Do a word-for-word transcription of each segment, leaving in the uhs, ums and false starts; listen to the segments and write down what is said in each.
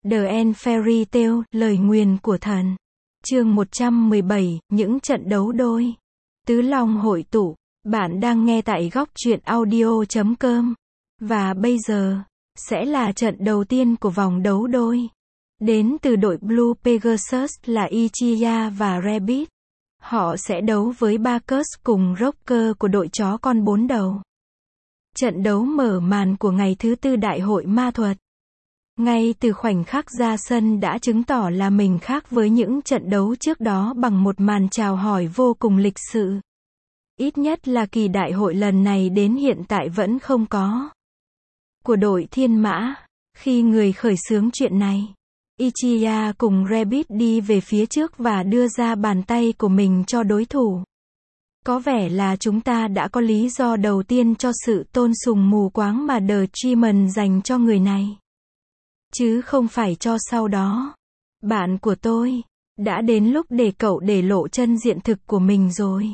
The End Fairy Tale, lời nguyền của thần. Chương một trăm mười bảy, những trận đấu đôi. Tứ Long hội tụ. Bạn đang nghe tại góc truyện audio chấm com. Và bây giờ, sẽ là trận đầu tiên của vòng đấu đôi. Đến từ đội Blue Pegasus là Ichiya và Rabbit. Họ sẽ đấu với Bacchus cùng Rocker của đội chó con bốn đầu. Trận đấu mở màn của ngày thứ tư đại hội ma thuật. Ngay từ khoảnh khắc ra sân đã chứng tỏ là mình khác với những trận đấu trước đó bằng một màn chào hỏi vô cùng lịch sự. Ít nhất là kỳ đại hội lần này đến hiện tại vẫn không có. Của đội Thiên Mã, khi người khởi xướng chuyện này, Ichiya cùng Rabbit đi về phía trước và đưa ra bàn tay của mình cho đối thủ. Có vẻ là chúng ta đã có lý do đầu tiên cho sự tôn sùng mù quáng mà The Dreamer dành cho người này. Chứ không phải cho sau đó. Bạn của tôi, đã đến lúc để cậu để lộ chân diện thực của mình rồi.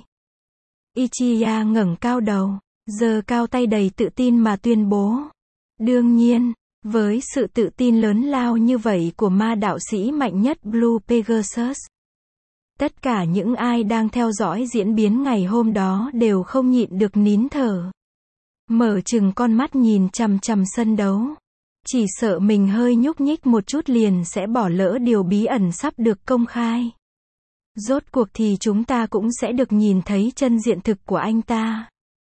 Ichiya ngẩng cao đầu, giơ cao tay đầy tự tin mà tuyên bố. Đương nhiên, với sự tự tin lớn lao như vậy của ma đạo sĩ mạnh nhất Blue Pegasus, tất cả những ai đang theo dõi diễn biến ngày hôm đó đều không nhịn được nín thở. Mở chừng con mắt nhìn chằm chằm sân đấu. Chỉ sợ mình hơi nhúc nhích một chút liền sẽ bỏ lỡ điều bí ẩn sắp được công khai. Rốt cuộc thì chúng ta cũng sẽ được nhìn thấy chân diện thực của anh ta.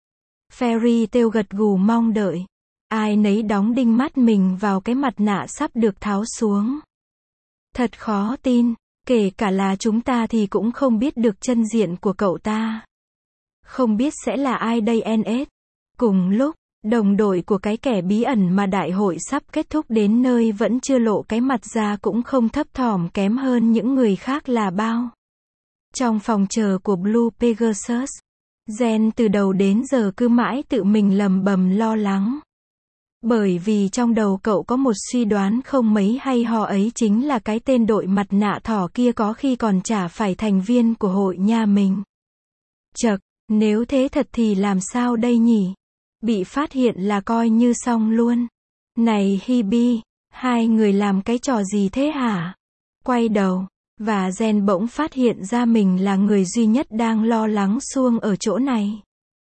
Fairy Tail gật gù mong đợi. Ai nấy đóng đinh mắt mình vào cái mặt nạ sắp được tháo xuống. Thật khó tin, kể cả là chúng ta thì cũng không biết được chân diện của cậu ta. Không biết sẽ là ai đây en ét. Cùng lúc, đồng đội của cái kẻ bí ẩn mà đại hội sắp kết thúc đến nơi vẫn chưa lộ cái mặt ra cũng không thấp thỏm kém hơn những người khác là bao. Trong phòng chờ của Blue Pegasus, Gen từ đầu đến giờ cứ mãi tự mình lầm bầm lo lắng. Bởi vì trong đầu cậu có một suy đoán không mấy hay ho, ấy chính là cái tên đội mặt nạ thỏ kia có khi còn chả phải thành viên của hội nhà mình. Chậc, nếu thế thật thì làm sao đây nhỉ? Bị phát hiện là coi như xong luôn. Này Hibi, hai người làm cái trò gì thế hả? Quay đầu, và Gen bỗng phát hiện ra mình là người duy nhất đang lo lắng suông ở chỗ này.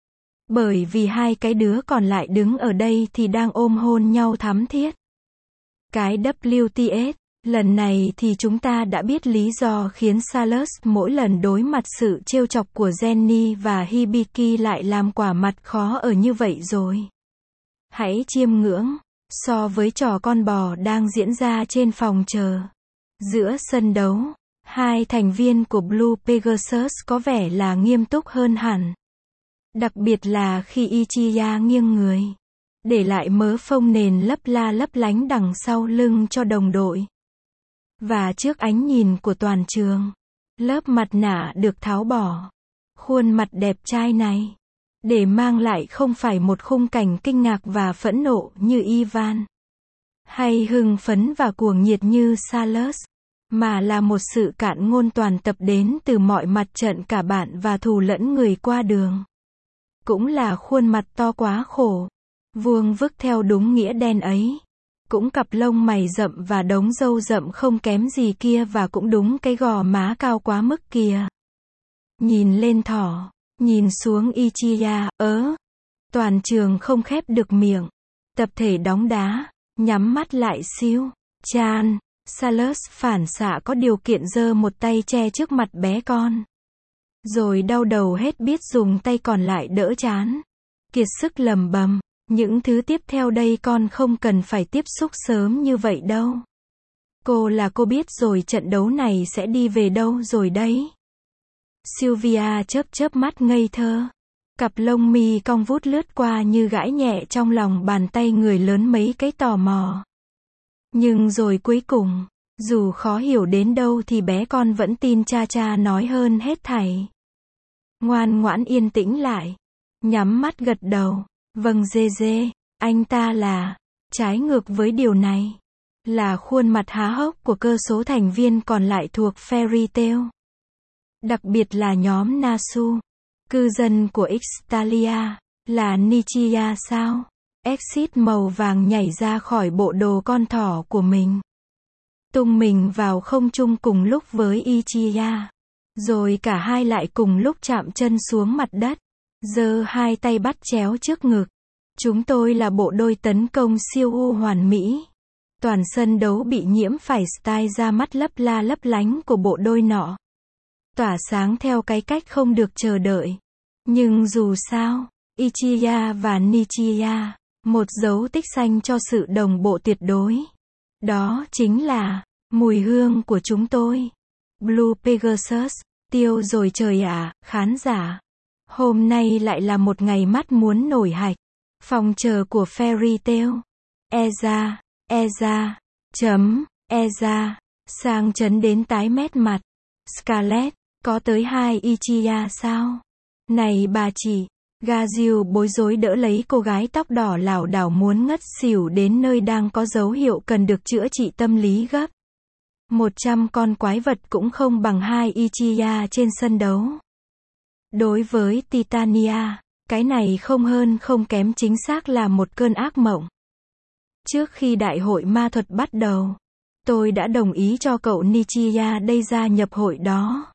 Bởi vì hai cái đứa còn lại đứng ở đây thì đang ôm hôn nhau thắm thiết. Cái vê tê ét, lần này thì chúng ta đã biết lý do khiến Salus mỗi lần đối mặt sự trêu chọc của Jenny và Hibiki lại làm quả mặt khó ở như vậy rồi. Hãy chiêm ngưỡng, so với trò con bò đang diễn ra trên phòng chờ. Giữa sân đấu, hai thành viên của Blue Pegasus có vẻ là nghiêm túc hơn hẳn. Đặc biệt là khi Ichiya nghiêng người, để lại mớ phông nền lấp la lấp lánh đằng sau lưng cho đồng đội. Và trước ánh nhìn của toàn trường, lớp mặt nạ được tháo bỏ. Khuôn mặt đẹp trai này, để mang lại không phải một khung cảnh kinh ngạc và phẫn nộ như Ivan, hay hưng phấn và cuồng nhiệt như Salus, mà là một sự cạn ngôn toàn tập đến từ mọi mặt trận cả bạn và thù lẫn người qua đường. Cũng là khuôn mặt to quá khổ, vuông vức theo đúng nghĩa đen ấy. Cũng cặp lông mày rậm và đống râu rậm không kém gì kia, và cũng đúng cái gò má cao quá mức kìa. Nhìn lên thỏ, nhìn xuống Ichiya, ớ. Toàn trường không khép được miệng. Tập thể đóng đá, nhắm mắt lại siêu. Chan, Salus phản xạ có điều kiện giơ một tay che trước mặt bé con. Rồi đau đầu hết biết dùng tay còn lại đỡ chán. Kiệt sức lầm bầm. Những thứ tiếp theo đây con không cần phải tiếp xúc sớm như vậy đâu. Cô là cô biết rồi trận đấu này sẽ đi về đâu rồi đấy. Sylvia chớp chớp mắt ngây thơ. Cặp lông mi cong vút lướt qua như gãi nhẹ trong lòng bàn tay người lớn mấy cái tò mò. Nhưng rồi cuối cùng, dù khó hiểu đến đâu thì bé con vẫn tin cha cha nói hơn hết thảy. Ngoan ngoãn yên tĩnh lại. Nhắm mắt gật đầu. Vâng dê dê, anh ta là, trái ngược với điều này, là khuôn mặt há hốc của cơ số thành viên còn lại thuộc Fairy Tail. Đặc biệt là nhóm Nasu, cư dân của Ixtalia, là Nichiya sao? Exit màu vàng nhảy ra khỏi bộ đồ con thỏ của mình. tung mình vào không trung cùng lúc với Ichiya. Rồi cả hai lại cùng lúc chạm chân xuống mặt đất, giơ hai tay bắt chéo trước ngực. Chúng tôi là bộ đôi tấn công siêu u hoàn mỹ. Toàn sân đấu bị nhiễm phải style ra mắt lấp la lấp lánh của bộ đôi nọ. Tỏa sáng theo cái cách không được chờ đợi. Nhưng dù sao, Ichiya và Nichiya, một dấu tích xanh cho sự đồng bộ tuyệt đối. Đó chính là mùi hương của chúng tôi. Blue Pegasus, tiêu rồi trời ạ, khán giả. Hôm nay lại là một ngày mắt muốn nổi hạch. Phòng chờ của Fairy Tail. Eza, Eza, chấm, Eza, sang chấn đến tái mét mặt. Scarlett, có tới hai Ichiya sao? Này bà chị, Gaziu bối rối đỡ lấy cô gái tóc đỏ lảo đảo muốn ngất xỉu đến nơi đang có dấu hiệu cần được chữa trị tâm lý gấp. Một trăm con quái vật cũng không bằng hai Ichiya trên sân đấu. Đối với Titania, cái này không hơn không kém chính xác là một cơn ác mộng. Trước khi đại hội ma thuật bắt đầu, tôi đã đồng ý cho cậu Nichiya đây gia nhập hội đó.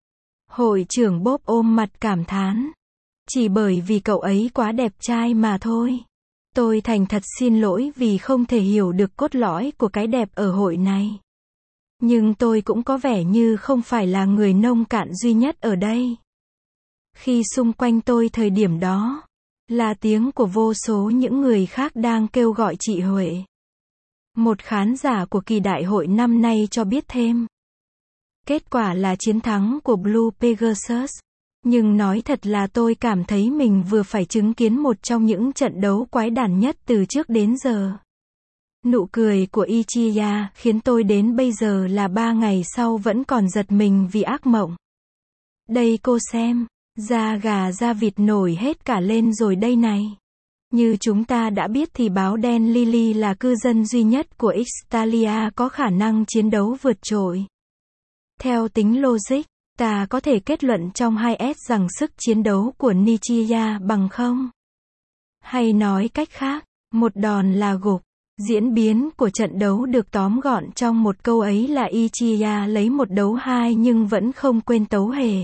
Hội trưởng Bob ôm mặt cảm thán. Chỉ bởi vì cậu ấy quá đẹp trai mà thôi. Tôi thành thật xin lỗi vì không thể hiểu được cốt lõi của cái đẹp ở hội này. Nhưng tôi cũng có vẻ như không phải là người nông cạn duy nhất ở đây. Khi xung quanh tôi thời điểm đó, là tiếng của vô số những người khác đang kêu gọi chị Huệ. Một khán giả của kỳ đại hội năm nay cho biết thêm. Kết quả là chiến thắng của Blue Pegasus. Nhưng nói thật là tôi cảm thấy mình vừa phải chứng kiến một trong những trận đấu quái đản nhất từ trước đến giờ. Nụ cười của Ichiya khiến tôi đến bây giờ là ba ngày sau vẫn còn giật mình vì ác mộng. Đây cô xem, da gà da vịt nổi hết cả lên rồi đây này. Như chúng ta đã biết thì báo đen Lily là cư dân duy nhất của Ixtalia có khả năng chiến đấu vượt trội. Theo tính logic, ta có thể kết luận trong hai S rằng sức chiến đấu của Nichiya bằng không. Hay nói cách khác, một đòn là gục. Diễn biến của trận đấu được tóm gọn trong một câu ấy là Ichiya lấy một đấu hai nhưng vẫn không quên tấu hề.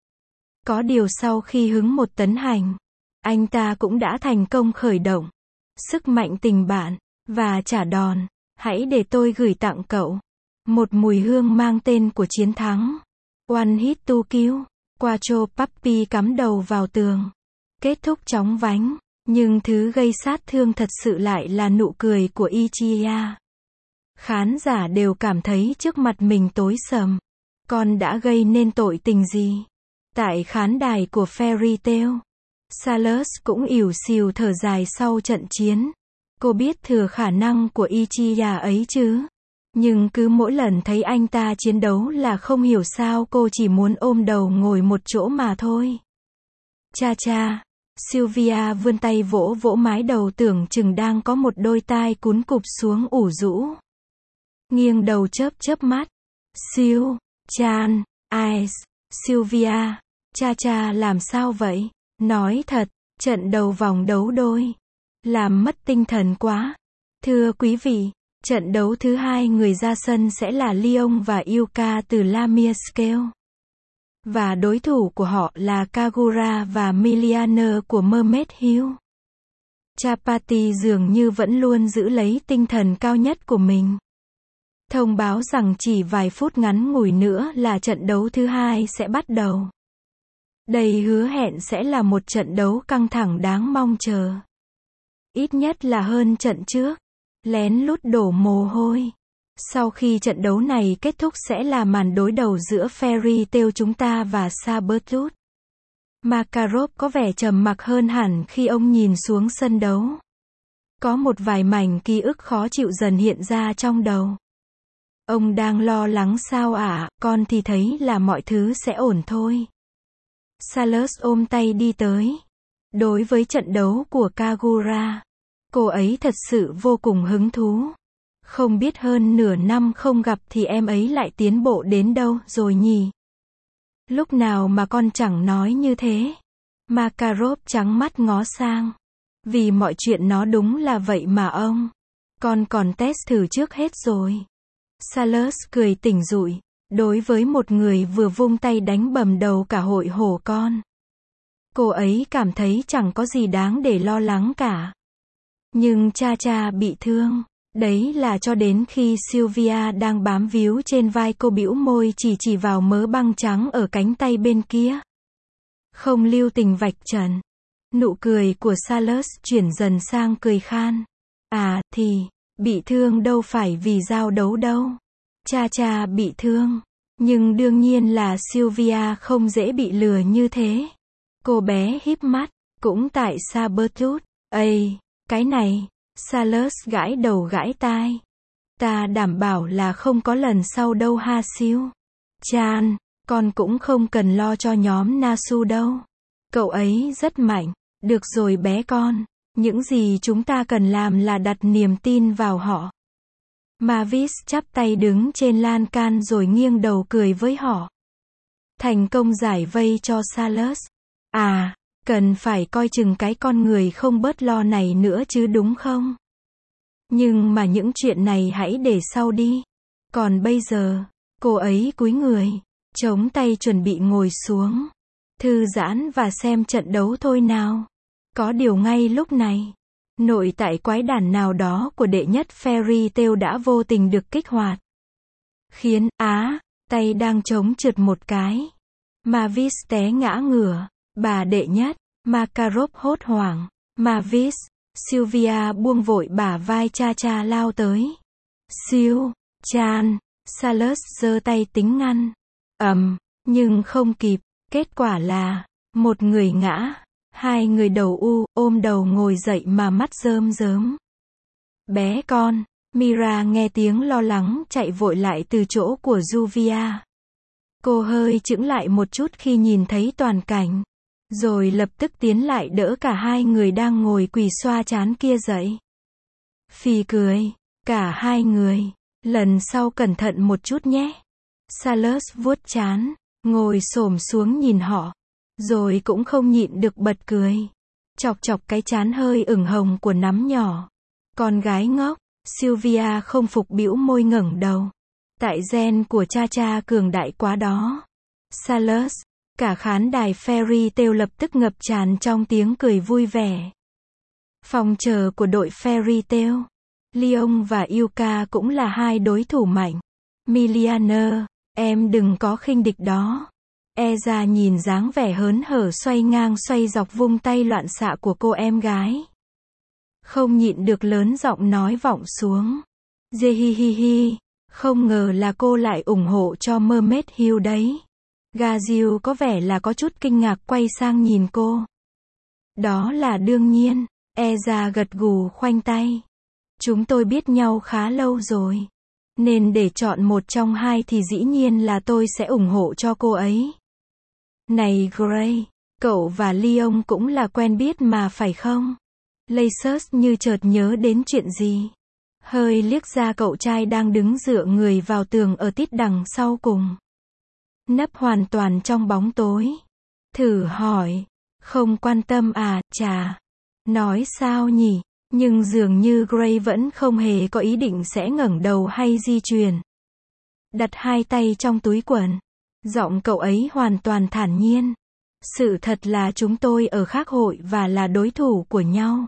Có điều sau khi hứng một tấn hành, anh ta cũng đã thành công khởi động sức mạnh tình bạn và trả đòn. Hãy để tôi gửi tặng cậu một mùi hương mang tên của chiến thắng. One hit to kill. Quattro Puppy cắm đầu vào tường. Kết thúc chóng vánh. Nhưng thứ gây sát thương thật sự lại là nụ cười của Ichiya. Khán giả đều cảm thấy trước mặt mình tối sầm. Con đã gây nên tội tình gì? Tại khán đài của Fairy Tail, Salus cũng ỉu xìu thở dài sau trận chiến. Cô biết thừa khả năng của Ichiya ấy chứ. Nhưng cứ mỗi lần thấy anh ta chiến đấu là không hiểu sao cô chỉ muốn ôm đầu ngồi một chỗ mà thôi. Cha cha. Sylvia vươn tay vỗ vỗ mái đầu tưởng chừng đang có một đôi tai cún cụp xuống ủ rũ. Nghiêng đầu chớp chớp mắt. Sil, Chan, Ice, Sylvia, cha cha làm sao vậy? Nói thật, trận đầu vòng đấu đôi. Làm mất tinh thần quá. Thưa quý vị, trận đấu thứ hai người ra sân sẽ là Leon và Yuka từ Lamia Scale. Và đối thủ của họ là Kagura và Milianer của Mermaid Hill. Chapati dường như vẫn luôn giữ lấy tinh thần cao nhất của mình. Thông báo rằng chỉ vài phút ngắn ngủi nữa là trận đấu thứ hai sẽ bắt đầu. Đây hứa hẹn sẽ là một trận đấu căng thẳng đáng mong chờ. Ít nhất là hơn trận trước. Lén lút đổ mồ hôi. Sau khi trận đấu này kết thúc sẽ là màn đối đầu giữa Fairy Tail chúng ta và Sabretooth. Makarov có vẻ trầm mặc hơn hẳn khi ông nhìn xuống sân đấu. Có một vài mảnh ký ức khó chịu dần hiện ra trong đầu. Ông đang lo lắng sao ạ, à? Con thì thấy là mọi thứ sẽ ổn thôi. Salus ôm tay đi tới. Đối với trận đấu của Kagura, cô ấy thật sự vô cùng hứng thú. Không biết hơn nửa năm không gặp thì em ấy lại tiến bộ đến đâu rồi nhỉ? Lúc nào mà con chẳng nói như thế? Makarov trắng mắt ngó sang. Vì mọi chuyện nó đúng là vậy mà ông. Con còn test thử trước hết rồi. Salas cười tỉnh rụi. Đối với một người vừa vung tay đánh bầm đầu cả hội hổ con, cô ấy cảm thấy chẳng có gì đáng để lo lắng cả. Nhưng cha cha bị thương. Đấy là cho đến khi Sylvia đang bám víu trên vai cô bĩu môi chỉ chỉ vào mớ băng trắng ở cánh tay bên kia. Không lưu tình vạch trần. Nụ cười của Salas chuyển dần sang cười khan. À, thì, bị thương đâu phải vì giao đấu đâu. Cha cha bị thương. Nhưng đương nhiên là Sylvia không dễ bị lừa như thế. Cô bé híp mắt. Cũng tại Sabretooth. Ây, cái này. Salas gãi đầu gãi tai. Ta đảm bảo là không có lần sau đâu ha Siêu. Chan, con cũng không cần lo cho nhóm Nasu đâu. Cậu ấy rất mạnh. Được rồi bé con. Những gì chúng ta cần làm là đặt niềm tin vào họ. Mavis chắp tay đứng trên lan can rồi nghiêng đầu cười với họ. Thành công giải vây cho Salas. À, cần phải coi chừng cái con người không bớt lo này nữa chứ đúng không? Nhưng mà những chuyện này hãy để sau đi. Còn bây giờ, cô ấy cúi người, chống tay chuẩn bị ngồi xuống. Thư giãn và xem trận đấu thôi nào. Có điều ngay lúc này, nội tại quái đản nào đó của đệ nhất Fairy Tail đã vô tình được kích hoạt. Khiến, á, tay đang chống trượt một cái. Mavis té ngã ngửa. Bà đệ nhất, Makarov hốt hoảng. Mavis, Sylvia buông vội bả vai cha cha lao tới. Siêu, Chan, Salas giơ tay tính ngăn. ầm, nhưng không kịp. Kết quả là, một người ngã. Hai người đầu u, ôm đầu ngồi dậy mà mắt rơm rớm. Bé con, Mira nghe tiếng lo lắng chạy vội lại từ chỗ của Juvia. Cô hơi chững lại một chút khi nhìn thấy toàn cảnh. Rồi lập tức tiến lại đỡ cả hai người đang ngồi quỳ xoa trán kia dậy. Phì cười. Cả hai người. Lần sau cẩn thận một chút nhé. Salas vuốt trán. Ngồi xổm xuống nhìn họ. Rồi cũng không nhịn được bật cười. Chọc chọc cái trán hơi ửng hồng của nắm nhỏ. Con gái ngốc. Sylvia không phục bĩu môi ngẩng đầu. Tại gen của cha cha cường đại quá đó. Salas. Cả khán đài Fairy Tail lập tức ngập tràn trong tiếng cười vui vẻ. Phòng chờ của đội Fairy Tail. Leon và Yuka cũng là hai đối thủ mạnh. Milianer, em đừng có khinh địch đó. Eza nhìn dáng vẻ hớn hở xoay ngang xoay dọc vung tay loạn xạ của cô em gái. Không nhịn được lớn giọng nói vọng xuống. Jehihihi, không ngờ là cô lại ủng hộ cho Mermaid Hill đấy. Gazil có vẻ là có chút kinh ngạc quay sang nhìn cô. Đó là đương nhiên. Eza gật gù khoanh tay. Chúng tôi biết nhau khá lâu rồi. Nên để chọn một trong hai thì dĩ nhiên là tôi sẽ ủng hộ cho cô ấy. Này Gray, cậu và Leon cũng là quen biết mà phải không? Lacey như chợt nhớ đến chuyện gì. Hơi liếc ra cậu trai đang đứng dựa người vào tường ở tít đằng sau cùng. Nấp hoàn toàn trong bóng tối. Thử hỏi. Không quan tâm à, chà. Nói sao nhỉ? Nhưng dường như Gray vẫn không hề có ý định sẽ ngẩng đầu hay di chuyển. Đặt hai tay trong túi quần. Giọng cậu ấy hoàn toàn thản nhiên. Sự thật là chúng tôi ở khác hội và là đối thủ của nhau.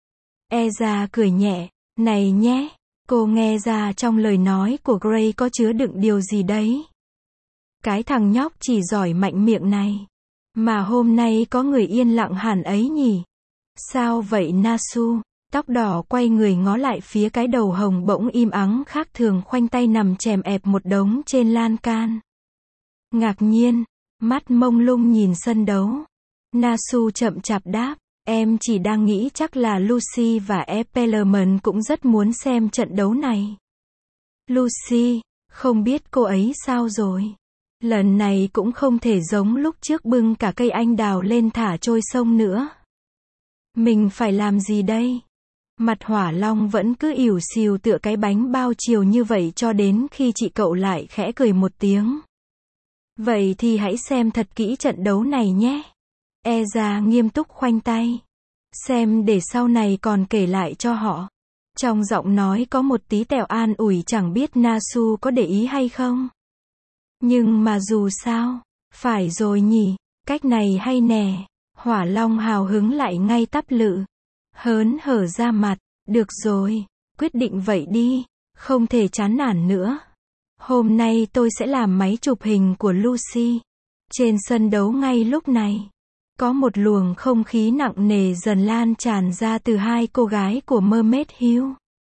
Eza cười nhẹ. Này nhé. Cô nghe ra trong lời nói của Gray có chứa đựng điều gì đấy. Cái thằng nhóc chỉ giỏi mạnh miệng này. Mà hôm nay có người yên lặng hẳn ấy nhỉ? Sao vậy Nasu? Tóc đỏ quay người ngó lại phía cái đầu hồng bỗng im ắng khác thường khoanh tay nằm chèm ẹp một đống trên lan can. Ngạc nhiên, mắt mông lung nhìn sân đấu. Nasu chậm chạp đáp, em chỉ đang nghĩ chắc là Lucy và Epelman cũng rất muốn xem trận đấu này. Lucy, không biết cô ấy sao rồi. Lần này cũng không thể giống lúc trước bưng cả cây anh đào lên thả trôi sông nữa. Mình phải làm gì đây? Mặt Hỏa Long vẫn cứ ỉu xìu tựa cái bánh bao chiều như vậy cho đến khi chị cậu lại khẽ cười một tiếng. Vậy thì hãy xem thật kỹ trận đấu này nhé. Eza nghiêm túc khoanh tay. Xem để sau này còn kể lại cho họ. Trong giọng nói có một tí tẹo an ủi, chẳng biết Nasu có để ý hay không. Nhưng mà dù sao, phải rồi nhỉ, cách này hay nè. Hỏa Long hào hứng lại ngay tắp lự. Hớn hở ra mặt, được rồi, quyết định vậy đi, không thể chán nản nữa. Hôm nay tôi sẽ làm máy chụp hình của Lucy. Trên sân đấu ngay lúc này, có một luồng không khí nặng nề dần lan tràn ra từ hai cô gái của Mermaid Hill.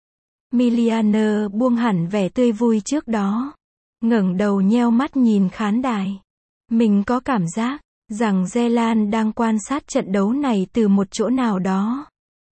Miliana buông hẳn vẻ tươi vui trước đó, ngẩng đầu nheo mắt nhìn khán đài. Mình có cảm giác rằng Zelan đang quan sát trận đấu này từ một chỗ nào đó.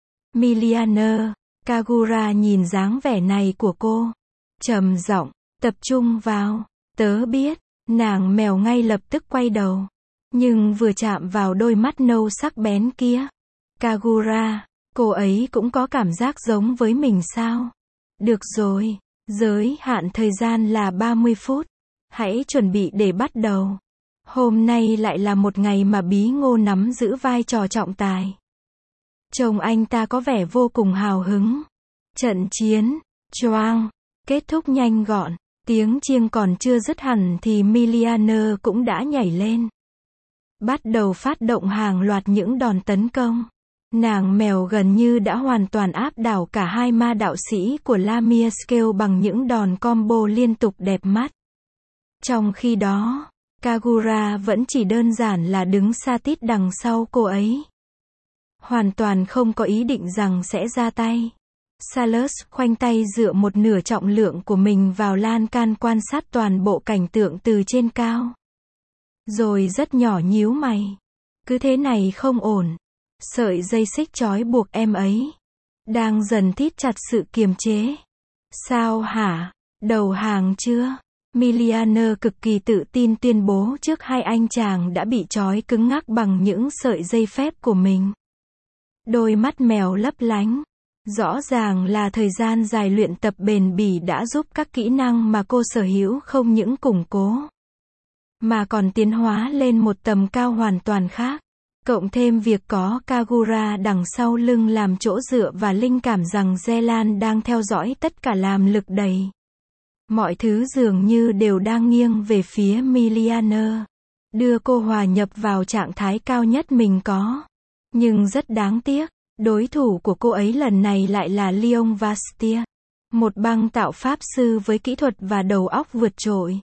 Miliana, Kagura nhìn dáng vẻ này của cô, trầm giọng, tập trung vào, tớ biết. Nàng mèo ngay lập tức quay đầu, nhưng vừa chạm vào đôi mắt nâu sắc bén kia. Kagura, cô ấy cũng có cảm giác giống với mình sao? Được rồi, giới hạn thời gian là ba mươi phút. Hãy chuẩn bị để bắt đầu. Hôm nay lại là một ngày mà Bí Ngô nắm giữ vai trò trọng tài. Trông anh ta có vẻ vô cùng hào hứng. Trận chiến, choang, kết thúc nhanh gọn. Tiếng chiêng còn chưa dứt hẳn thì Miliana cũng đã nhảy lên. Bắt đầu phát động hàng loạt những đòn tấn công. Nàng mèo gần như đã hoàn toàn áp đảo cả hai ma đạo sĩ của Lamia Scale bằng những đòn combo liên tục đẹp mắt. Trong khi đó, Kagura vẫn chỉ đơn giản là đứng xa tít đằng sau cô ấy. Hoàn toàn không có ý định rằng sẽ ra tay. Salus khoanh tay dựa một nửa trọng lượng của mình vào lan can quan sát toàn bộ cảnh tượng từ trên cao. Rồi rất nhỏ nhíu mày. Cứ thế này không ổn. Sợi dây xích trói buộc em ấy đang dần thít chặt sự kiềm chế. Sao hả? Đầu hàng chưa? Miliana cực kỳ tự tin tuyên bố trước hai anh chàng đã bị trói cứng ngắc bằng những sợi dây phép của mình. Đôi mắt mèo lấp lánh. Rõ ràng là thời gian dài luyện tập bền bỉ đã giúp các kỹ năng mà cô sở hữu không những củng cố, mà còn tiến hóa lên một tầm cao hoàn toàn khác. Cộng thêm việc có Kagura đằng sau lưng làm chỗ dựa và linh cảm rằng Zelan đang theo dõi tất cả làm lực đẩy. Mọi thứ dường như đều đang nghiêng về phía Miliana, đưa cô hòa nhập vào trạng thái cao nhất mình có. Nhưng rất đáng tiếc, đối thủ của cô ấy lần này lại là Leon Vastia, một băng tạo pháp sư với kỹ thuật và đầu óc vượt trội.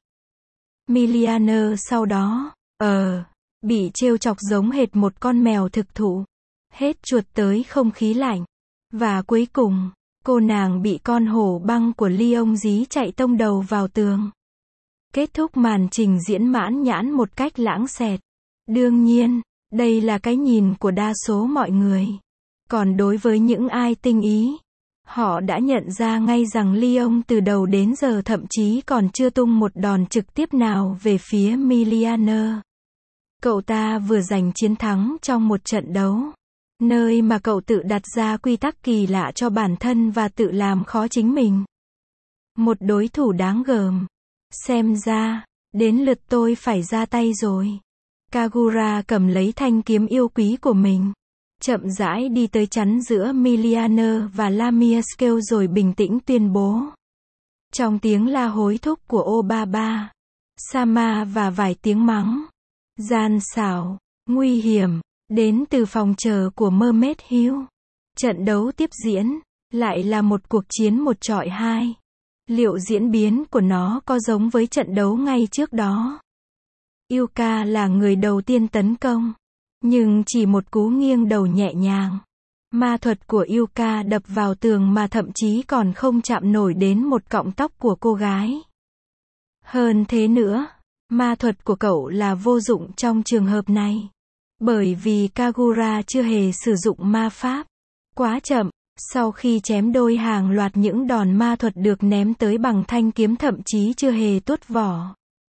Miliana sau đó, ờ, bị trêu chọc giống hệt một con mèo thực thụ, hết chuột tới không khí lạnh. Và cuối cùng, cô nàng bị con hổ băng của Leon dí chạy tông đầu vào tường. Kết thúc màn trình diễn mãn nhãn một cách lãng xẹt. Đương nhiên, đây là cái nhìn của đa số mọi người. Còn đối với những ai tinh ý, họ đã nhận ra ngay rằng Leon từ đầu đến giờ thậm chí còn chưa tung một đòn trực tiếp nào về phía Miliana. Cậu ta vừa giành chiến thắng trong một trận đấu, nơi mà cậu tự đặt ra quy tắc kỳ lạ cho bản thân và tự làm khó chính mình. Một đối thủ đáng gờm. Xem ra, đến lượt tôi phải ra tay rồi. Kagura cầm lấy thanh kiếm yêu quý của mình, chậm rãi đi tới chắn giữa Miliana và Lamia Scale rồi bình tĩnh tuyên bố. Trong tiếng la hối thúc của Obaba, Sama và vài tiếng mắng gian xảo, nguy hiểm, đến từ phòng chờ của Mermaid Hill. Trận đấu tiếp diễn, lại là một cuộc chiến một chọi hai. Liệu diễn biến của nó có giống với trận đấu ngay trước đó? Yuka là người đầu tiên tấn công, nhưng chỉ một cú nghiêng đầu nhẹ nhàng. Ma thuật của Yuka đập vào tường mà thậm chí còn không chạm nổi đến một cọng tóc của cô gái. Hơn thế nữa, ma thuật của cậu là vô dụng trong trường hợp này, bởi vì Kagura chưa hề sử dụng ma pháp. Quá chậm, sau khi chém đôi hàng loạt những đòn ma thuật được ném tới bằng thanh kiếm thậm chí chưa hề tuốt vỏ.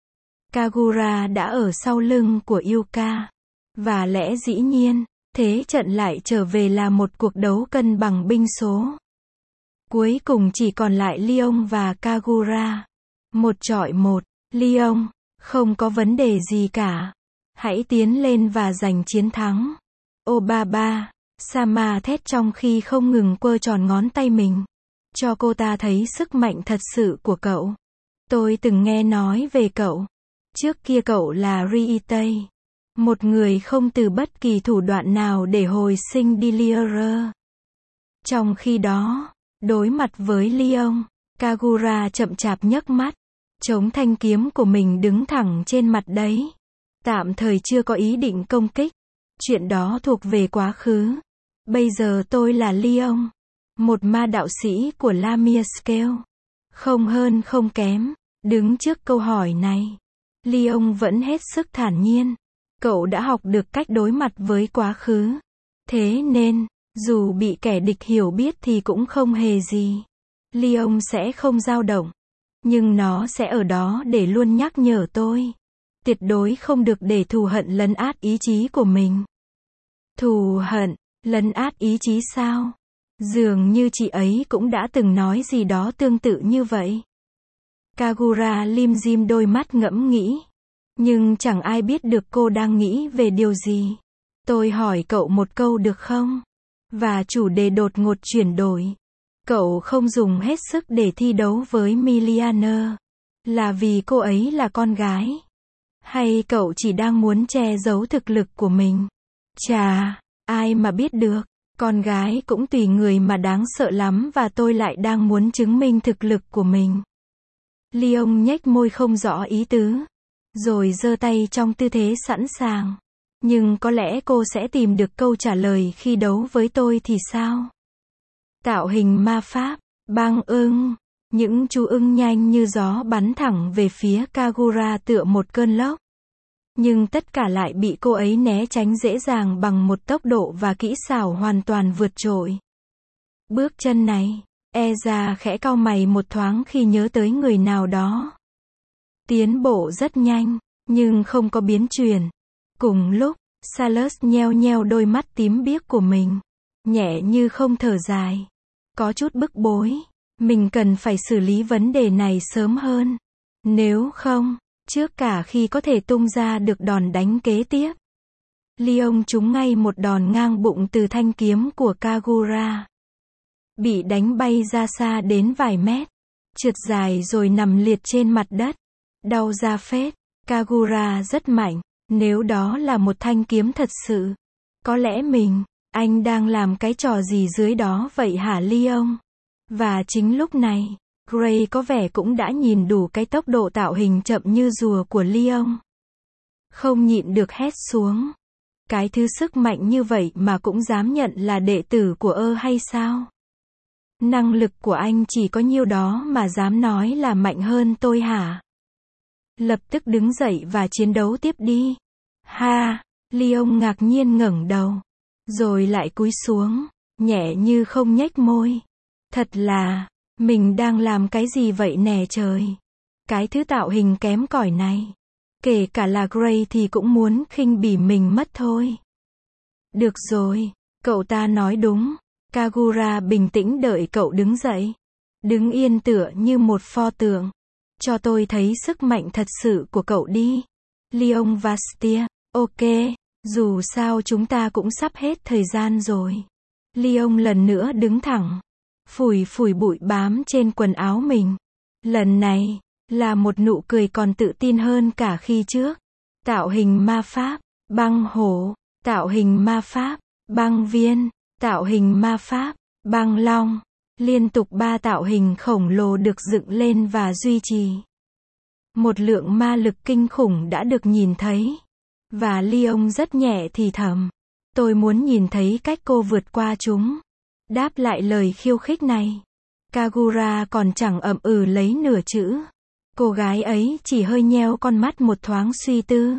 Kagura đã ở sau lưng của Yuka. Và lẽ dĩ nhiên, thế trận lại trở về là một cuộc đấu cân bằng binh số. Cuối cùng chỉ còn lại Leon và Kagura. Một chọi một. Leon, không có vấn đề gì cả. Hãy tiến lên và giành chiến thắng. Obaba, Sama thét trong khi không ngừng quơ tròn ngón tay mình. cho cô ta thấy sức mạnh thật sự của cậu. Tôi từng nghe nói về cậu. Trước kia cậu là Riitei, một người không từ bất kỳ thủ đoạn nào để hồi sinh Delier. Trong khi đó, đối mặt với Leon, Kagura chậm chạp nhấc mắt, chống thanh kiếm của mình đứng thẳng trên mặt đấy. Tạm thời chưa có ý định công kích. Chuyện đó thuộc về quá khứ. Bây giờ tôi là Leon, một ma đạo sĩ của Lamia Scale. Không hơn không kém. Đứng trước câu hỏi này, Leon vẫn hết sức thản nhiên. Cậu đã học được cách đối mặt với quá khứ. Thế nên, dù bị kẻ địch hiểu biết thì cũng không hề gì. Leon sẽ không dao động. Nhưng nó sẽ ở đó để luôn nhắc nhở tôi. Tuyệt đối không được để thù hận lấn át ý chí của mình. Thù hận, lấn át ý chí sao? Dường như chị ấy cũng đã từng nói gì đó tương tự như vậy. Kagura lim dim đôi mắt ngẫm nghĩ. Nhưng chẳng ai biết được cô đang nghĩ về điều gì. Tôi hỏi cậu một câu được không? Và chủ đề đột ngột chuyển đổi. Cậu không dùng hết sức để thi đấu với Milianer. Là vì cô ấy là con gái? Hay cậu chỉ đang muốn che giấu thực lực của mình? Chà, ai mà biết được. Con gái cũng tùy người mà đáng sợ lắm và tôi lại đang muốn chứng minh thực lực của mình. Leon nhếch môi không rõ ý tứ. Rồi giơ tay trong tư thế sẵn sàng. Nhưng có lẽ cô sẽ tìm được câu trả lời khi đấu với tôi thì sao? Tạo hình ma pháp, băng ưng. Những chú ưng nhanh như gió bắn thẳng về phía Kagura tựa một cơn lốc. Nhưng tất cả lại bị cô ấy né tránh dễ dàng bằng một tốc độ và kỹ xảo hoàn toàn vượt trội. Bước chân này, Eza khẽ cau mày một thoáng khi nhớ tới người nào đó. Tiến bộ rất nhanh, nhưng không có biến chuyển. Cùng lúc, Salus nheo nheo đôi mắt tím biếc của mình. Nhẹ như không thở dài. Có chút bức bối. Mình cần phải xử lý vấn đề này sớm hơn. Nếu không, trước cả khi có thể tung ra được đòn đánh kế tiếp. Leon trúng ngay một đòn ngang bụng từ thanh kiếm của Kagura. Bị đánh bay ra xa đến vài mét. Trượt dài rồi nằm liệt trên mặt đất. Đau ra phết. Kagura rất mạnh. Nếu đó là một thanh kiếm thật sự. Có lẽ mình, anh đang làm cái trò gì dưới đó vậy hả Leon? Và chính lúc này, Gray có vẻ cũng đã nhìn đủ cái tốc độ tạo hình chậm như rùa của Leon. Không nhịn được hét xuống. Cái thứ sức mạnh như vậy mà cũng dám nhận là đệ tử của ơ hay sao? Năng lực của anh chỉ có nhiêu đó mà dám nói là mạnh hơn tôi hả? Lập tức đứng dậy và chiến đấu tiếp đi. Ha! Leon ngạc nhiên ngẩng đầu. Rồi lại cúi xuống, nhẹ như không nhếch môi. Thật là, mình đang làm cái gì vậy nè trời? Cái thứ tạo hình kém cỏi này. Kể cả là Gray thì cũng muốn khinh bỉ mình mất thôi. Được rồi, cậu ta nói đúng. Kagura bình tĩnh đợi cậu đứng dậy. Đứng yên tựa như một pho tượng. Cho tôi thấy sức mạnh thật sự của cậu đi. Leon Vastia, ok, dù sao chúng ta cũng sắp hết thời gian rồi. Leon lần nữa đứng thẳng. Phủi phủi bụi bám trên quần áo mình. Lần này, là một nụ cười còn tự tin hơn cả khi trước. Tạo hình ma pháp, băng hổ, tạo hình ma pháp, băng viên, tạo hình ma pháp, băng long. Liên tục ba tạo hình khổng lồ được dựng lên và duy trì. Một lượng ma lực kinh khủng đã được nhìn thấy. Và Leon rất nhẹ thì thầm. Tôi muốn nhìn thấy cách cô vượt qua chúng. Đáp lại lời khiêu khích này. Kagura còn chẳng ậm ừ lấy nửa chữ. Cô gái ấy chỉ hơi nheo con mắt một thoáng suy tư.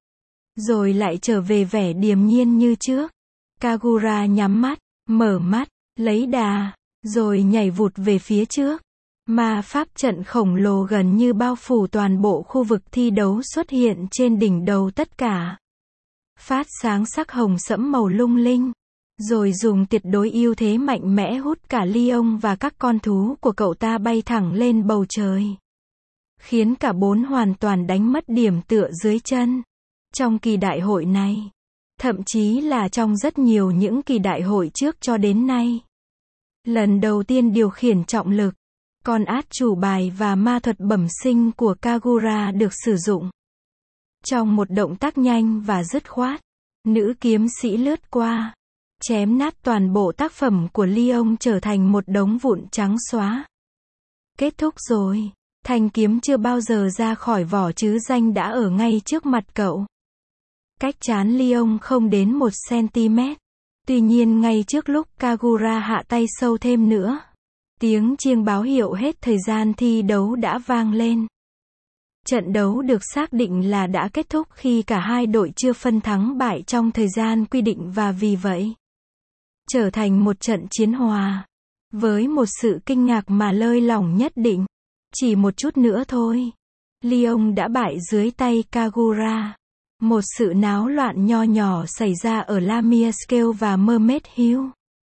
Rồi lại trở về vẻ điềm nhiên như trước. Kagura nhắm mắt, mở mắt, lấy đà, rồi nhảy vụt về phía trước. Ma pháp trận khổng lồ gần như bao phủ toàn bộ khu vực thi đấu xuất hiện trên đỉnh đầu tất cả. Phát sáng sắc hồng sẫm màu lung linh. Rồi dùng tuyệt đối ưu thế mạnh mẽ hút cả Leon và các con thú của cậu ta bay thẳng lên bầu trời. Khiến cả bốn hoàn toàn đánh mất điểm tựa dưới chân. Trong kỳ đại hội này. Thậm chí là trong rất nhiều những kỳ đại hội trước cho đến nay. Lần đầu tiên điều khiển trọng lực, con át chủ bài và ma thuật bẩm sinh của Kagura được sử dụng. Trong một động tác nhanh và dứt khoát, nữ kiếm sĩ lướt qua, chém nát toàn bộ tác phẩm của Leon trở thành một đống vụn trắng xóa. Kết thúc rồi. Thanh kiếm chưa bao giờ ra khỏi vỏ chứ danh đã ở ngay trước mặt cậu. Cách trán Leon không đến một centimet. Tuy nhiên ngay trước lúc Kagura hạ tay sâu thêm nữa, tiếng chiêng báo hiệu hết thời gian thi đấu đã vang lên. Trận đấu được xác định là đã kết thúc khi cả hai đội chưa phân thắng bại trong thời gian quy định và vì vậy trở thành một trận chiến hòa. Với một sự kinh ngạc mà lơi lỏng nhất định, chỉ một chút nữa thôi, Leon đã bại dưới tay Kagura. Một sự náo loạn nho nhỏ xảy ra ở Lamia Scale và Mermaid Hill.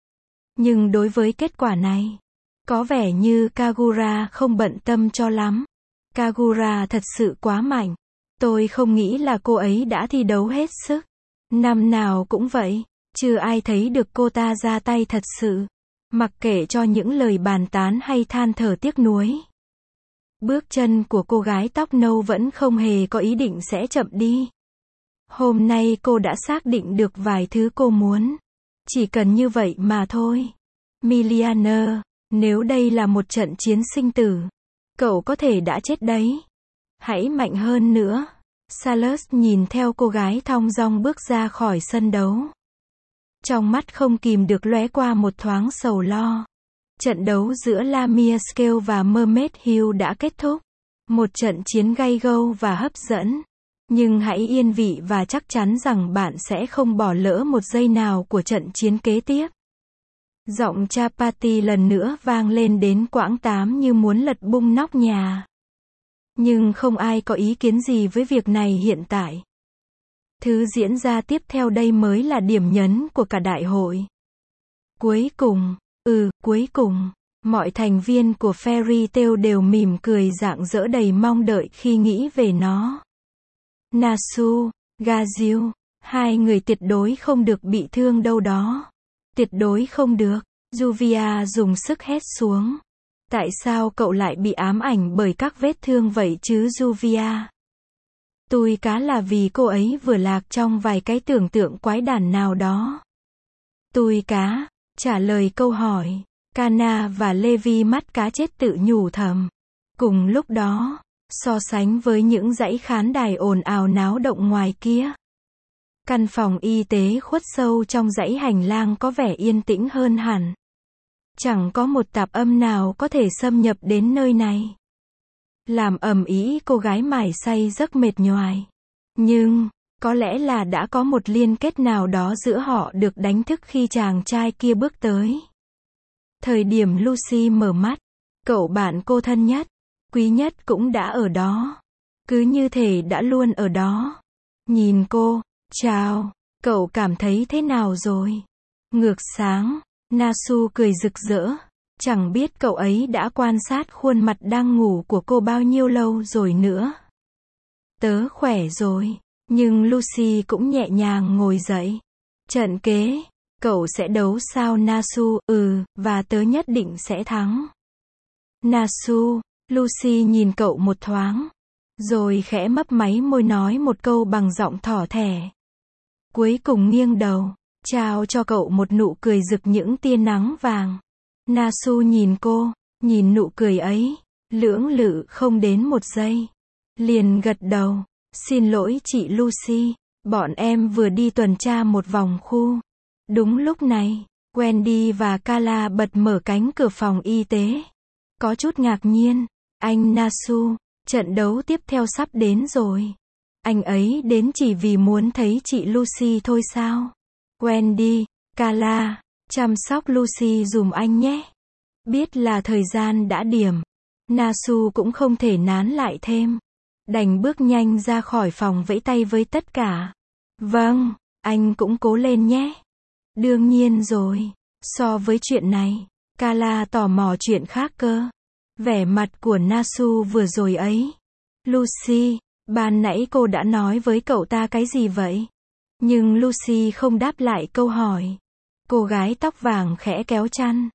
Nhưng đối với kết quả này, có vẻ như Kagura không bận tâm cho lắm. Kagura thật sự quá mạnh. Tôi không nghĩ là cô ấy đã thi đấu hết sức. Năm nào cũng vậy, chưa ai thấy được cô ta ra tay thật sự. Mặc kệ cho những lời bàn tán hay than thở tiếc nuối. Bước chân của cô gái tóc nâu vẫn không hề có ý định sẽ chậm đi. Hôm nay cô đã xác định được vài thứ cô muốn. Chỉ cần như vậy mà thôi. Millionaire, nếu đây là một trận chiến sinh tử, cậu có thể đã chết đấy. Hãy mạnh hơn nữa. Salus nhìn theo cô gái thong dong bước ra khỏi sân đấu. Trong mắt không kìm được lóe qua một thoáng sầu lo. Trận đấu giữa Lamia Scale và Mermaid Hill đã kết thúc. Một trận chiến gay go và hấp dẫn. Nhưng hãy yên vị và chắc chắn rằng bạn sẽ không bỏ lỡ một giây nào của trận chiến kế tiếp. Giọng Chapati lần nữa vang lên đến quãng tám như muốn lật bung nóc nhà. Nhưng không ai có ý kiến gì với việc này hiện tại. Thứ diễn ra tiếp theo đây mới là điểm nhấn của cả đại hội. Cuối cùng, ừ, cuối cùng, mọi thành viên của Fairy Tail đều mỉm cười rạng rỡ đầy mong đợi khi nghĩ về nó. Nasu, Gaziu, hai người tuyệt đối không được bị thương đâu đó. Tuyệt đối không được. Juvia dùng sức hét xuống. Tại sao cậu lại bị ám ảnh bởi các vết thương vậy chứ Juvia? Tôi cá là vì cô ấy vừa lạc trong vài cái tưởng tượng quái đản nào đó. Tôi cá, trả lời câu hỏi. Kana và Levi mắt cá chết tự nhủ thầm. Cùng lúc đó, so sánh với những dãy khán đài ồn ào náo động ngoài kia, căn phòng y tế khuất sâu trong dãy hành lang có vẻ yên tĩnh hơn hẳn. Chẳng có một tạp âm nào có thể xâm nhập đến nơi này. Làm ầm ĩ cô gái mải say giấc mệt nhoài. Nhưng, có lẽ là đã có một liên kết nào đó giữa họ được đánh thức khi chàng trai kia bước tới. Thời điểm Lucy mở mắt, cậu bạn cô thân nhất, quý nhất cũng đã ở đó. Cứ như thể đã luôn ở đó. Nhìn cô, chào, cậu cảm thấy thế nào rồi? Ngược sáng, Nasu cười rực rỡ. Chẳng biết cậu ấy đã quan sát khuôn mặt đang ngủ của cô bao nhiêu lâu rồi nữa. Tớ khỏe rồi. Nhưng Lucy cũng nhẹ nhàng ngồi dậy. Trận kế, cậu sẽ đấu sao Nasu? Ừ, và tớ nhất định sẽ thắng. Nasu, Lucy nhìn cậu một thoáng. Rồi khẽ mấp máy môi nói một câu bằng giọng thỏ thẻ. Cuối cùng nghiêng đầu, trao cho cậu một nụ cười rực những tia nắng vàng. Nasu nhìn cô, nhìn nụ cười ấy, lưỡng lự không đến một giây. Liền gật đầu. Xin lỗi chị Lucy, bọn em vừa đi tuần tra một vòng khu. Đúng lúc này, Wendy và Kala bật mở cánh cửa phòng y tế. Có chút ngạc nhiên. Anh Nasu, trận đấu tiếp theo sắp đến rồi. Anh ấy đến chỉ vì muốn thấy chị Lucy thôi sao? Wendy, Kala, chăm sóc Lucy dùm anh nhé. Biết là thời gian đã điểm. Nasu cũng không thể nán lại thêm. Đành bước nhanh ra khỏi phòng vẫy tay với tất cả. Vâng, anh cũng cố lên nhé. Đương nhiên rồi. So với chuyện này, Kala tò mò chuyện khác cơ. Vẻ mặt của Nasu vừa rồi ấy. Lucy, ban nãy cô đã nói với cậu ta cái gì vậy? Nhưng Lucy không đáp lại câu hỏi. Cô gái tóc vàng khẽ kéo chăn.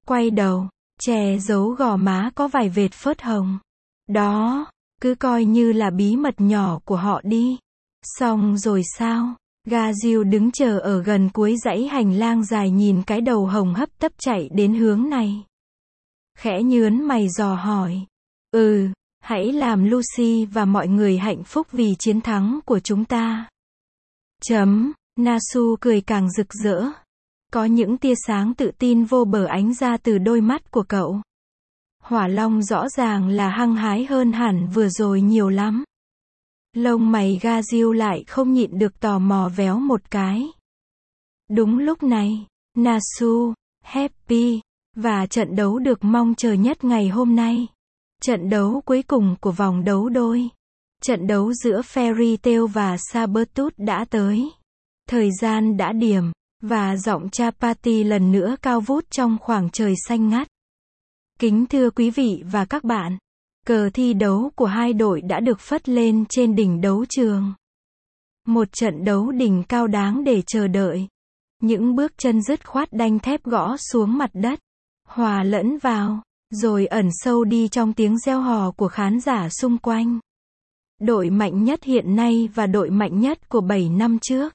quay đầu, che giấu gò má có vài vệt phớt hồng. Đó, cứ coi như là bí mật nhỏ của họ đi. Xong rồi sao? Gaziu đứng chờ ở gần cuối dãy hành lang dài nhìn cái đầu hồng hấp tấp chạy đến hướng này. Khẽ nhướn mày dò hỏi. Ừ, hãy làm Lucy và mọi người hạnh phúc vì chiến thắng của chúng ta. Chấm, Nasu cười càng rực rỡ. Có những tia sáng tự tin vô bờ ánh ra từ đôi mắt của cậu. Hỏa Long rõ ràng là hăng hái hơn hẳn vừa rồi nhiều lắm. Lông mày Gaziu lại không nhịn được tò mò véo một cái. Đúng lúc này, Nasu, Happy, và trận đấu được mong chờ nhất ngày hôm nay. Trận đấu cuối cùng của vòng đấu đôi. Trận đấu giữa Fairy Tail và Sabertooth đã tới. Thời gian đã điểm, và giọng Chapati lần nữa cao vút trong khoảng trời xanh ngắt. Kính thưa quý vị và các bạn, cờ thi đấu của hai đội đã được phất lên trên đỉnh đấu trường. Một trận đấu đỉnh cao đáng để chờ đợi. Những bước chân dứt khoát đanh thép gõ xuống mặt đất, hòa lẫn vào, rồi ẩn sâu đi trong tiếng reo hò của khán giả xung quanh. Đội mạnh nhất hiện nay và đội mạnh nhất của bảy năm trước.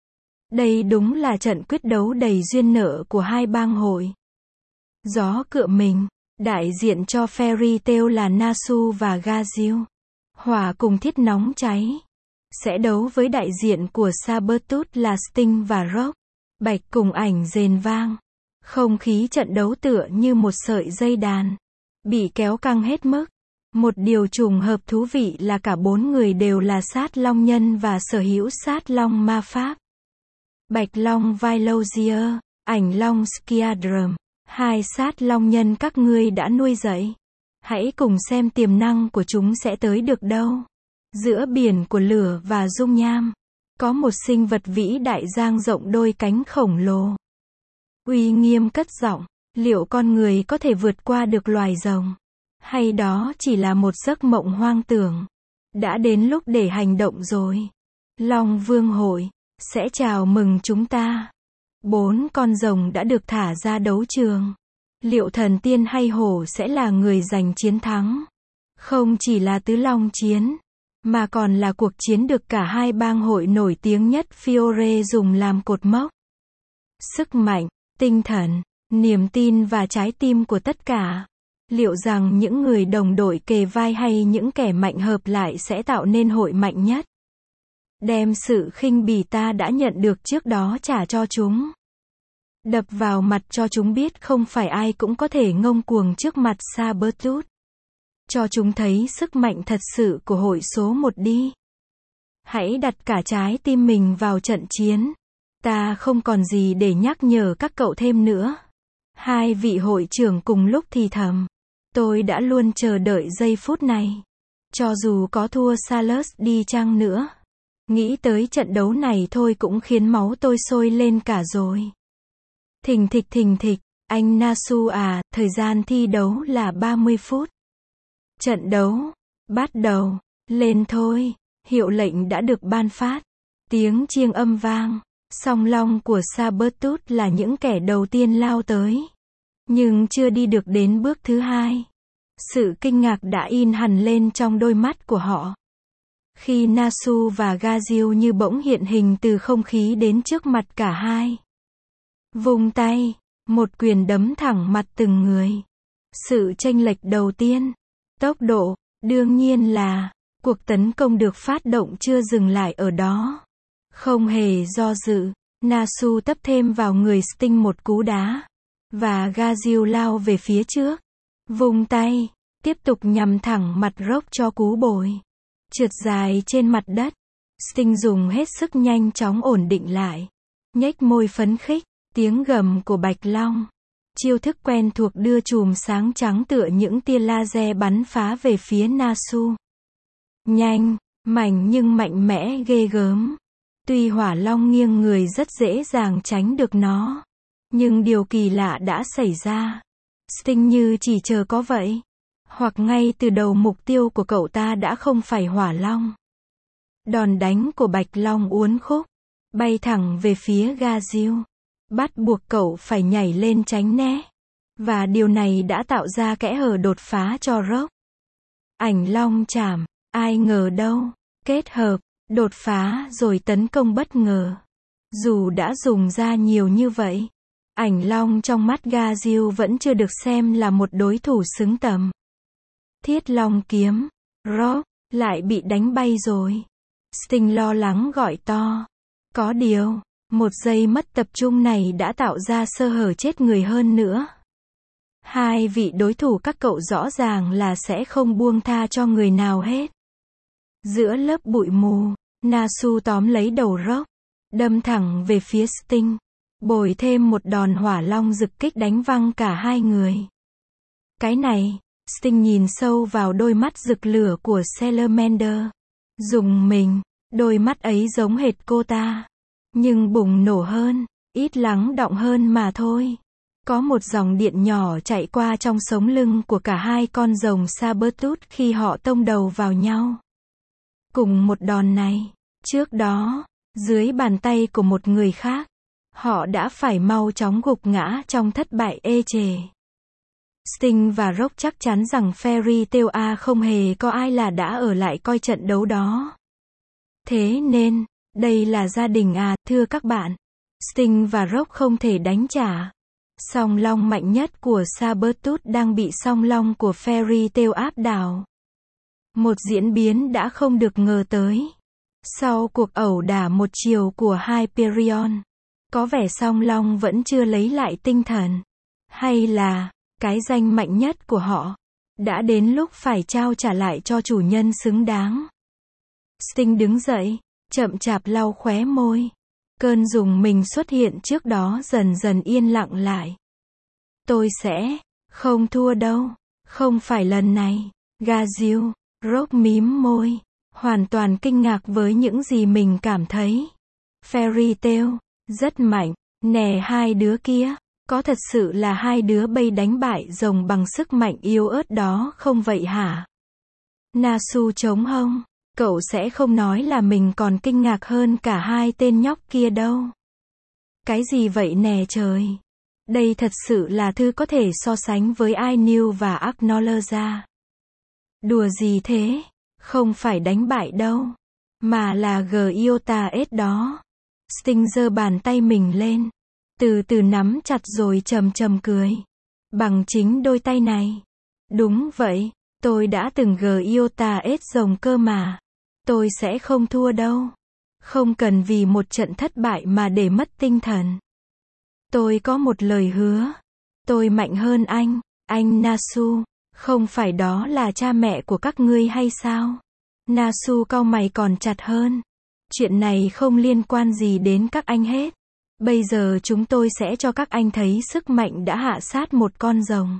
Đây đúng là trận quyết đấu đầy duyên nợ của hai bang hội. Gió cựa mình, đại diện cho Fairy Tail là Nasu và Gaziu. Hỏa cùng thiết nóng cháy. Sẽ đấu với đại diện của Sabertooth là Sting và Rock. Bạch cùng ảnh rền vang. Không khí trận đấu tựa như một sợi dây đàn. Bị kéo căng hết mức. Một điều trùng hợp thú vị là cả bốn người đều là sát long nhân và sở hữu sát long ma pháp. Bạch long Vailozier, ảnh long Skiadrum. Hai sát long nhân các ngươi đã nuôi dạy. Hãy cùng xem tiềm năng của chúng sẽ tới được đâu. Giữa biển của lửa và dung nham, có một sinh vật vĩ đại dang rộng đôi cánh khổng lồ. Uy nghiêm cất giọng, liệu con người có thể vượt qua được loài rồng? Hay đó chỉ là một giấc mộng hoang tưởng? Đã đến lúc để hành động rồi. Long Vương hội sẽ chào mừng chúng ta. Bốn con rồng đã được thả ra đấu trường. Liệu thần tiên hay hổ sẽ là người giành chiến thắng? Không chỉ là tứ long chiến, mà còn là cuộc chiến được cả hai bang hội nổi tiếng nhất Fiore dùng làm cột mốc. Sức mạnh, tinh thần, niềm tin và trái tim của tất cả. Liệu rằng những người đồng đội kề vai hay những kẻ mạnh hợp lại sẽ tạo nên hội mạnh nhất? Đem sự khinh bỉ ta đã nhận được trước đó trả cho chúng. Đập vào mặt cho chúng biết không phải ai cũng có thể ngông cuồng trước mặt Sabertooth. Cho chúng thấy sức mạnh thật sự của hội số một đi. Hãy đặt cả trái tim mình vào trận chiến. Ta không còn gì để nhắc nhở các cậu thêm nữa. Hai vị hội trưởng cùng lúc thì thầm. Tôi đã luôn chờ đợi giây phút này. Cho dù có thua Salus đi chăng nữa. Nghĩ tới trận đấu này thôi cũng khiến máu tôi sôi lên cả rồi. Thình thịch thình thịch, anh Nasu à, thời gian thi đấu là ba mươi phút. Trận đấu, bắt đầu, lên thôi, hiệu lệnh đã được ban phát. Tiếng chiêng âm vang, song long của Sabertooth là những kẻ đầu tiên lao tới. Nhưng chưa đi được đến bước thứ hai. Sự kinh ngạc đã in hằn lên trong đôi mắt của họ. Khi Nasu và Gaziu như bỗng hiện hình từ không khí đến trước mặt cả hai. Vung tay, một quyền đấm thẳng mặt từng người. Sự chênh lệch đầu tiên, tốc độ, đương nhiên là, cuộc tấn công được phát động chưa dừng lại ở đó. Không hề do dự, Nasu tấp thêm vào người Sting một cú đá. Và Gaziu lao về phía trước. Vung tay, tiếp tục nhằm thẳng mặt Rock cho cú bồi. Trượt dài trên mặt đất. Sting dùng hết sức nhanh chóng ổn định lại. Nhếch môi phấn khích. Tiếng gầm của Bạch Long. Chiêu thức quen thuộc đưa chùm sáng trắng tựa những tia laser bắn phá về phía Nasu. Nhanh, mảnh nhưng mạnh mẽ ghê gớm. Tuy Hỏa Long nghiêng người rất dễ dàng tránh được nó. Nhưng điều kỳ lạ đã xảy ra. Sting như chỉ chờ có vậy. Hoặc ngay từ đầu mục tiêu của cậu ta đã không phải Hỏa Long. Đòn đánh của Bạch Long uốn khúc. Bay thẳng về phía Gaziu. Bắt buộc cậu phải nhảy lên tránh né. Và điều này đã tạo ra kẽ hở đột phá cho Rock. Ảnh long chạm, ai ngờ đâu, kết hợp, đột phá rồi tấn công bất ngờ. Dù đã dùng ra nhiều như vậy, ảnh long trong mắt Gazil vẫn chưa được xem là một đối thủ xứng tầm. Thiết long kiếm, Rock, lại bị đánh bay rồi. Sting lo lắng gọi to. Có điều, một giây mất tập trung này đã tạo ra sơ hở chết người hơn nữa. Hai vị đối thủ các cậu rõ ràng là sẽ không buông tha cho người nào hết. Giữa lớp bụi mù, Nasu tóm lấy đầu Rock, đâm thẳng về phía Sting, bồi thêm một đòn hỏa long rực kích đánh văng cả hai người. Cái này, Sting nhìn sâu vào đôi mắt rực lửa của Salamander. Dùng mình, đôi mắt ấy giống hệt cô ta. Nhưng bùng nổ hơn, ít lắng đọng hơn mà thôi. Có một dòng điện nhỏ chạy qua trong sống lưng của cả hai con rồng Sabertooth khi họ tông đầu vào nhau. Cùng một đòn này, trước đó, dưới bàn tay của một người khác, họ đã phải mau chóng gục ngã trong thất bại ê chề. Sting và Rock chắc chắn rằng Fairy Tail A không hề có ai là đã ở lại coi trận đấu đó. Thế nên, đây là gia đình à, thưa các bạn. Sting và Rock không thể đánh trả. Song long mạnh nhất của Sabertooth đang bị song long của Fairy Tail áp đảo. Một diễn biến đã không được ngờ tới. Sau cuộc ẩu đả một chiều của Hyperion, có vẻ song long vẫn chưa lấy lại tinh thần. Hay là, cái danh mạnh nhất của họ, đã đến lúc phải trao trả lại cho chủ nhân xứng đáng. Sting đứng dậy, chậm chạp lau khóe môi. Cơn rùng mình xuất hiện trước đó dần dần yên lặng lại. Tôi sẽ không thua đâu, không phải lần này. Gazil, Rock mím môi, hoàn toàn kinh ngạc với những gì mình cảm thấy. Fairy Tail, rất mạnh, nè hai đứa kia, có thật sự là hai đứa bay đánh bại rồng bằng sức mạnh yếu ớt đó không vậy hả? Nasu trống hông, cậu sẽ không nói là mình còn kinh ngạc hơn cả hai tên nhóc kia đâu. Cái gì vậy nè trời? Đây thật sự là thứ có thể so sánh với Ainew và Acknowledge. Đùa gì thế? Không phải đánh bại đâu, mà là Giota S đó. Sting giơ bàn tay mình lên, từ từ nắm chặt rồi trầm trầm cười. Bằng chính đôi tay này. Đúng vậy, tôi đã từng Giota S rồng cơ mà. Tôi sẽ không thua đâu. Không cần vì một trận thất bại mà để mất tinh thần. Tôi có một lời hứa. Tôi mạnh hơn anh, anh Nasu. Không phải đó là cha mẹ của các ngươi hay sao? Nasu cau mày còn chặt hơn. Chuyện này không liên quan gì đến các anh hết. Bây giờ chúng tôi sẽ cho các anh thấy sức mạnh đã hạ sát một con rồng.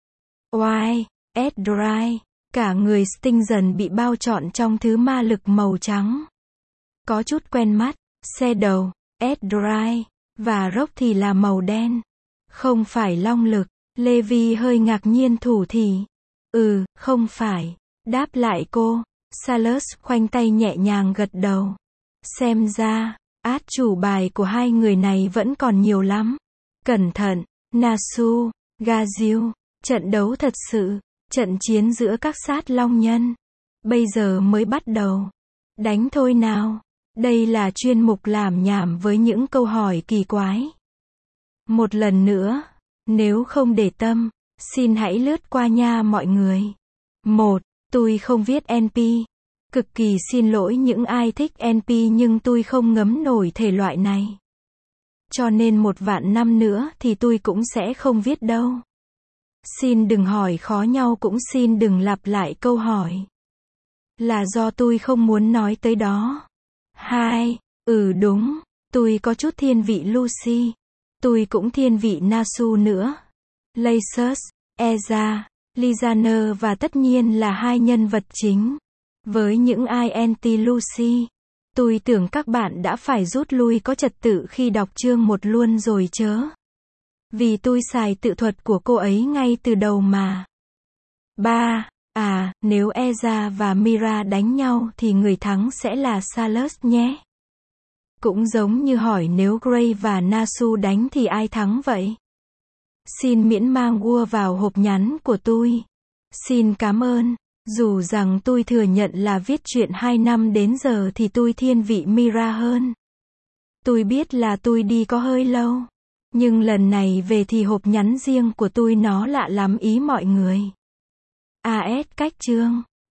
Oai, Esdrai, cả người Sting dần bị bao trọn trong thứ ma lực màu trắng. Có chút quen mắt, xe đầu, Esdrai, và Rock thì là màu đen. Không phải long lực, Levi hơi ngạc nhiên thủ thỉ. Ừ, không phải. Đáp lại cô, Salus khoanh tay nhẹ nhàng gật đầu. Xem ra, át chủ bài của hai người này vẫn còn nhiều lắm. Cẩn thận, Nasu, Gazil, trận đấu thật sự, trận chiến giữa các sát long nhân. Bây giờ mới bắt đầu. Đánh thôi nào. Đây là chuyên mục làm nhảm với những câu hỏi kỳ quái. Một lần nữa, nếu không để tâm, xin hãy lướt qua nha mọi người. Một, tôi không viết en pê. Cực kỳ xin lỗi những ai thích en pê nhưng tôi không ngấm nổi thể loại này. Cho nên một vạn năm nữa thì tôi cũng sẽ không viết đâu. Xin đừng hỏi khó nhau cũng xin đừng lặp lại câu hỏi. Là do tôi không muốn nói tới đó. Hai, ừ đúng, tôi có chút thiên vị Lucy. Tôi cũng thiên vị Nasu nữa. Lacus, Eza, Lizaner và tất nhiên là hai nhân vật chính. Với những ai anti-Lucy, tôi tưởng các bạn đã phải rút lui có trật tự khi đọc chương một luôn rồi chớ. Vì tôi xài tự thuật của cô ấy ngay từ đầu mà. Ba, à, nếu Eza và Mira đánh nhau thì người thắng sẽ là Salus nhé. Cũng giống như hỏi nếu Gray và Nasu đánh thì ai thắng vậy? Xin miễn mang Word vào hộp nhắn của tôi. Xin cảm ơn. Dù rằng tôi thừa nhận là viết truyện hai năm đến giờ thì tôi thiên vị Mira hơn. Tôi biết là tôi đi có hơi lâu. Nhưng lần này về thì hộp nhắn riêng của tôi nó lạ lắm ý mọi người. a ét cách chương.